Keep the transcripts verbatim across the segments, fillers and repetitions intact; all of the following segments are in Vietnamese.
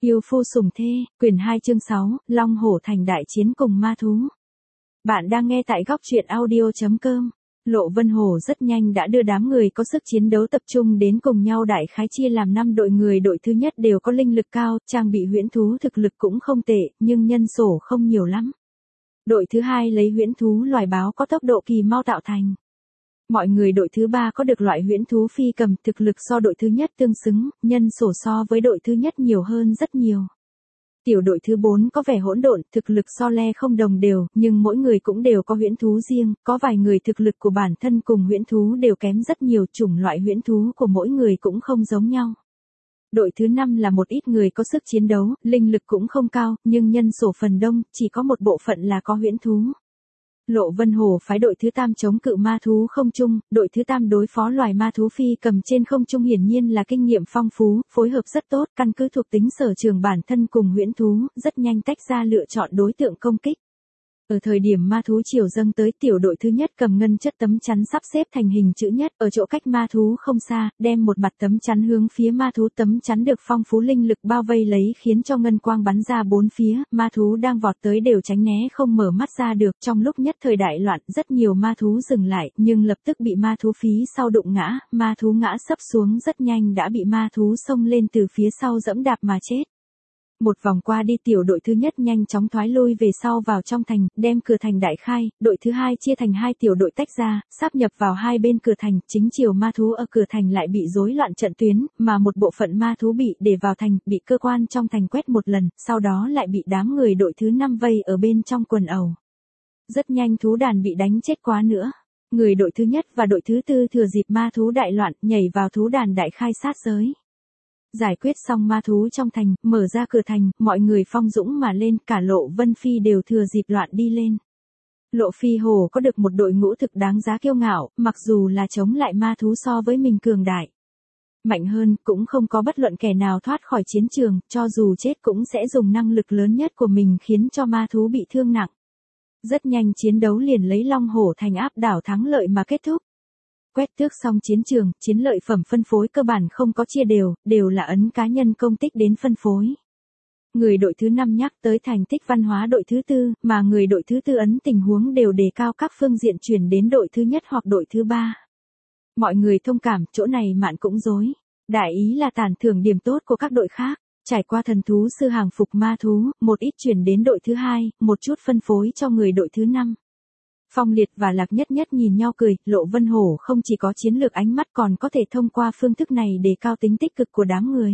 Yêu phu sủng thê, quyển hai chương sáu, Long Hổ Thành đại chiến cùng ma thú. Bạn đang nghe tại góc truyện audio chấm com. Lộ Vân Hổ rất nhanh đã đưa đám người có sức chiến đấu tập trung đến cùng nhau, đại khái chia làm năm đội người. Đội thứ nhất đều có linh lực cao, trang bị huyễn thú thực lực cũng không tệ, nhưng nhân số không nhiều lắm. Đội thứ hai lấy huyễn thú loài báo có tốc độ kỳ mau tạo thành. Mọi người đội thứ ba có được loại huyễn thú phi cầm, thực lực so đội thứ nhất tương xứng, nhân số so với đội thứ nhất nhiều hơn rất nhiều. Tiểu đội thứ bốn có vẻ hỗn độn, thực lực so le không đồng đều, nhưng mỗi người cũng đều có huyễn thú riêng, có vài người thực lực của bản thân cùng huyễn thú đều kém rất nhiều, chủng loại huyễn thú của mỗi người cũng không giống nhau. Đội thứ năm là một ít người có sức chiến đấu, linh lực cũng không cao, nhưng nhân số phần đông, chỉ có một bộ phận là có huyễn thú. Lộ Vân Hổ phái đội thứ tam chống cự ma thú không trung, đội thứ tam đối phó loài ma thú phi cầm trên không trung, hiển nhiên là kinh nghiệm phong phú, phối hợp rất tốt, căn cứ thuộc tính sở trường bản thân cùng huyễn thú, rất nhanh tách ra lựa chọn đối tượng công kích. Ở thời điểm ma thú chiều dâng tới, tiểu đội thứ nhất cầm ngân chất tấm chắn sắp xếp thành hình chữ nhất, ở chỗ cách ma thú không xa, đem một mặt tấm chắn hướng phía ma thú, tấm chắn được phong phú linh lực bao vây lấy, khiến cho ngân quang bắn ra bốn phía, ma thú đang vọt tới đều tránh né không mở mắt ra được. Trong lúc nhất thời đại loạn, rất nhiều ma thú dừng lại, nhưng lập tức bị ma thú phí sau đụng ngã, ma thú ngã sấp xuống, rất nhanh đã bị ma thú xông lên từ phía sau dẫm đạp mà chết. Một vòng qua đi, tiểu đội thứ nhất nhanh chóng thoái lui về sau vào trong thành, đem cửa thành đại khai, đội thứ hai chia thành hai tiểu đội tách ra, sáp nhập vào hai bên cửa thành, chính chiều ma thú ở cửa thành lại bị rối loạn trận tuyến, mà một bộ phận ma thú bị để vào thành, bị cơ quan trong thành quét một lần, sau đó lại bị đám người đội thứ năm vây ở bên trong quần ẩu. Rất nhanh thú đàn bị đánh chết quá nữa. Người đội thứ nhất và đội thứ tư thừa dịp ma thú đại loạn, nhảy vào thú đàn đại khai sát giới. Giải quyết xong ma thú trong thành, mở ra cửa thành, mọi người phong dũng mà lên, cả Lộ Vân Phi đều thừa dịp loạn đi lên. Lộ Phi Hổ có được một đội ngũ thực đáng giá kiêu ngạo, mặc dù là chống lại ma thú so với mình cường đại. Mạnh hơn, cũng không có bất luận kẻ nào thoát khỏi chiến trường, cho dù chết cũng sẽ dùng năng lực lớn nhất của mình khiến cho ma thú bị thương nặng. Rất nhanh chiến đấu liền lấy Long Hổ Thành áp đảo thắng lợi mà kết thúc. Quét tước xong chiến trường, chiến lợi phẩm phân phối cơ bản không có chia đều, đều là ấn cá nhân công tích đến phân phối. Người đội thứ năm nhắc tới thành tích văn hóa đội thứ tư, mà người đội thứ tư ấn tình huống đều đề cao các phương diện chuyển đến đội thứ nhất hoặc đội thứ ba. Mọi người thông cảm, chỗ này mạn cũng dối. Đại ý là tàn thưởng điểm tốt của các đội khác. Trải qua thần thú sư hàng phục ma thú, một ít chuyển đến đội thứ hai, một chút phân phối cho người đội thứ năm. Phong Liệt và Lạc Nhất Nhất nhìn nhau cười, Lộ Vân Hổ không chỉ có chiến lược ánh mắt còn có thể thông qua phương thức này đề cao tính tích cực của đám người.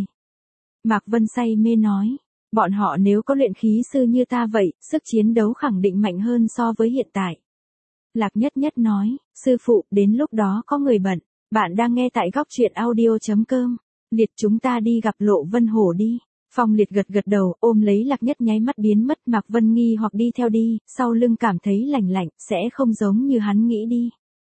Mạc Vân say mê nói, bọn họ nếu có luyện khí sư như ta vậy, sức chiến đấu khẳng định mạnh hơn so với hiện tại. Lạc Nhất Nhất nói, sư phụ, đến lúc đó có người bận, bạn đang nghe tại góc truyện audio chấm com, Liệt chúng ta đi gặp Lộ Vân Hổ đi. Phong Liệt gật gật đầu, ôm lấy Lạc Nhất nháy mắt biến mất. Mạc Vân nghi hoặc đi theo đi, sau lưng cảm thấy lạnh lạnh, sẽ không giống như hắn nghĩ đi.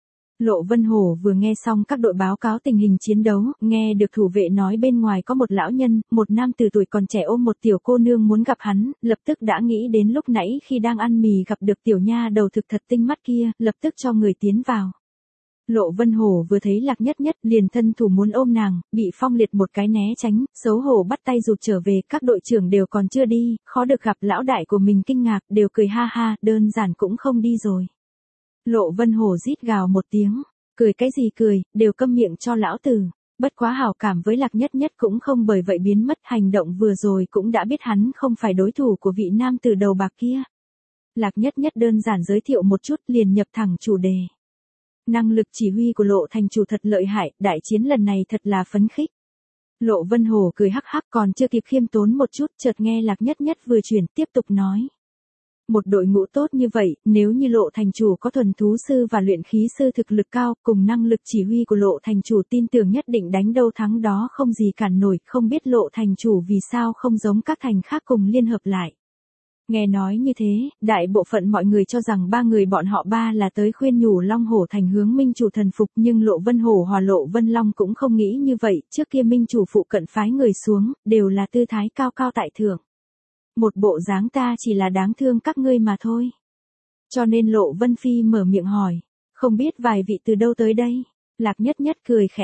Lộ Vân Hổ vừa nghe xong các đội báo cáo tình hình chiến đấu, nghe được thủ vệ nói bên ngoài có một lão nhân, một nam từ tuổi còn trẻ ôm một tiểu cô nương muốn gặp hắn, lập tức đã nghĩ đến lúc nãy khi đang ăn mì gặp được tiểu nha đầu thực thật tinh mắt kia, lập tức cho người tiến vào. Lộ Vân Hổ vừa thấy Lạc Nhất Nhất liền thân thủ muốn ôm nàng, bị Phong Liệt một cái né tránh, xấu hổ bắt tay rụt trở về, các đội trưởng đều còn chưa đi, khó được gặp lão đại của mình kinh ngạc, đều cười ha ha, đơn giản cũng không đi rồi. Lộ Vân Hổ rít gào một tiếng, cười cái gì cười, đều câm miệng cho lão tử, bất quá hảo cảm với Lạc Nhất Nhất cũng không bởi vậy biến mất, hành động vừa rồi cũng đã biết hắn không phải đối thủ của vị nam tử đầu bạc kia. Lạc Nhất Nhất đơn giản giới thiệu một chút liền nhập thẳng chủ đề. Năng lực chỉ huy của Lộ thành chủ thật lợi hại, đại chiến lần này thật là phấn khích. Lộ Vân Hổ cười hắc hắc, còn chưa kịp khiêm tốn một chút, chợt nghe Lạc Nhất Nhất vừa chuyển tiếp tục nói. Một đội ngũ tốt như vậy, nếu như Lộ thành chủ có thuần thú sư và luyện khí sư thực lực cao, cùng năng lực chỉ huy của Lộ thành chủ tin tưởng nhất định đánh đâu thắng đó không gì cản nổi, không biết Lộ thành chủ vì sao không giống các thành khác cùng liên hợp lại. Nghe nói như thế, đại bộ phận mọi người cho rằng ba người bọn họ ba là tới khuyên nhủ Long Hổ Thành hướng minh chủ thần phục, nhưng Lộ Vân Hổ hòa Lộ Vân Long cũng không nghĩ như vậy, trước kia minh chủ phụ cận phái người xuống, đều là tư thái cao cao tại thượng. Một bộ dáng ta chỉ là đáng thương các ngươi mà thôi. Cho nên Lộ Vân Phi mở miệng hỏi, không biết vài vị từ đâu tới đây? Lạc Nhất Nhất cười khẽ,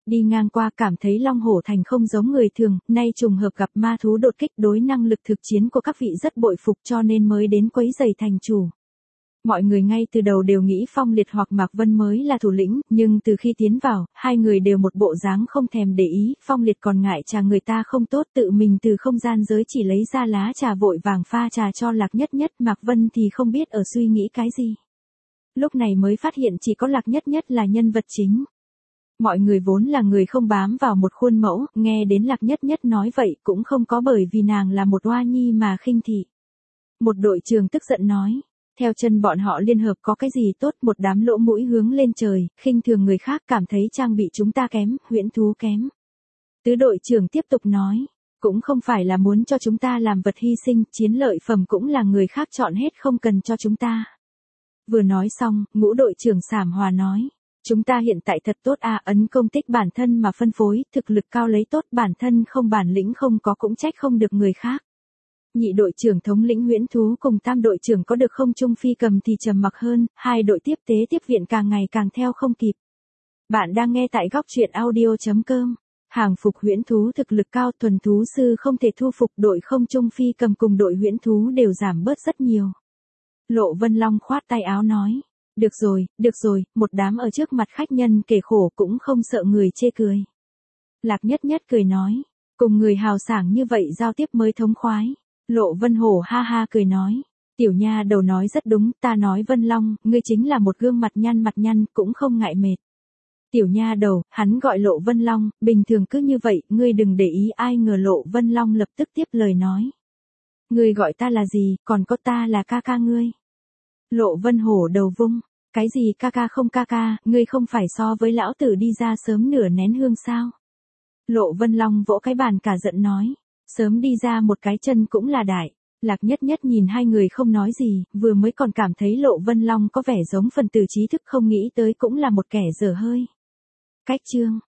Đi ngang qua cảm thấy Long Hổ Thành không giống người thường, nay trùng hợp gặp ma thú đột kích đối năng lực thực chiến của các vị rất bội phục cho nên mới đến quấy giày thành chủ. Mọi người ngay từ đầu đều nghĩ Phong Liệt hoặc Mạc Vân mới là thủ lĩnh, nhưng từ khi tiến vào, hai người đều một bộ dáng không thèm để ý, Phong Liệt còn ngại trà người ta không tốt tự mình từ không gian giới chỉ lấy ra lá trà vội vàng pha trà cho Lạc Nhất Nhất, Mạc Vân thì không biết ở suy nghĩ cái gì. Lúc này mới phát hiện chỉ có Lạc Nhất Nhất là nhân vật chính. Mọi người vốn là người không bám vào một khuôn mẫu, nghe đến Lạc Nhất Nhất nói vậy cũng không có bởi vì nàng là một oa nhi mà khinh thị. Một đội trưởng tức giận nói. Theo chân bọn họ liên hợp có cái gì tốt, một đám lỗ mũi hướng lên trời, khinh thường người khác, cảm thấy trang bị chúng ta kém, huyễn thú kém. Tứ đội trưởng tiếp tục nói, cũng không phải là muốn cho chúng ta làm vật hy sinh, chiến lợi phẩm cũng là người khác chọn hết không cần cho chúng ta. Vừa nói xong, ngũ đội trưởng Sảm Hòa nói, chúng ta hiện tại thật tốt à, ấn công tích bản thân mà phân phối, thực lực cao lấy tốt, bản thân không bản lĩnh không có cũng trách không được người khác. Nhị đội trưởng thống lĩnh huyễn thú cùng tam đội trưởng có được không trung phi cầm thì trầm mặc hơn, hai đội tiếp tế tiếp viện càng ngày càng theo không kịp. Bạn đang nghe tại góc truyện audio chấm com. Hàng phục huyễn thú thực lực cao, thuần thú sư không thể thu phục, đội không trung phi cầm cùng đội huyễn thú đều giảm bớt rất nhiều. Lộ Vân Long khoát tay áo nói, được rồi, được rồi, một đám ở trước mặt khách nhân kể khổ cũng không sợ người chê cười. Lạc Nhất Nhất cười nói, cùng người hào sảng như vậy giao tiếp mới thống khoái. Lộ Vân Hổ ha ha cười nói, tiểu nha đầu nói rất đúng, ta nói Vân Long, ngươi chính là một gương mặt nhăn mặt nhăn, cũng không ngại mệt. Tiểu nha đầu, hắn gọi Lộ Vân Long, bình thường cứ như vậy, ngươi đừng để ý, ai ngờ Lộ Vân Long lập tức tiếp lời nói. Ngươi gọi ta là gì, còn có ta là ca ca ngươi. Lộ Vân Hổ đầu vung, cái gì ca ca không ca ca, ngươi không phải so với lão tử đi ra sớm nửa nén hương sao. Lộ Vân Long vỗ cái bàn cả giận nói. Sớm đi ra một cái chân cũng là đại. Lạc Nhất Nhất nhìn hai người không nói gì, vừa mới còn cảm thấy Lộ Vân Long có vẻ giống phần tử trí thức, không nghĩ tới cũng là một kẻ dở hơi. Cách chương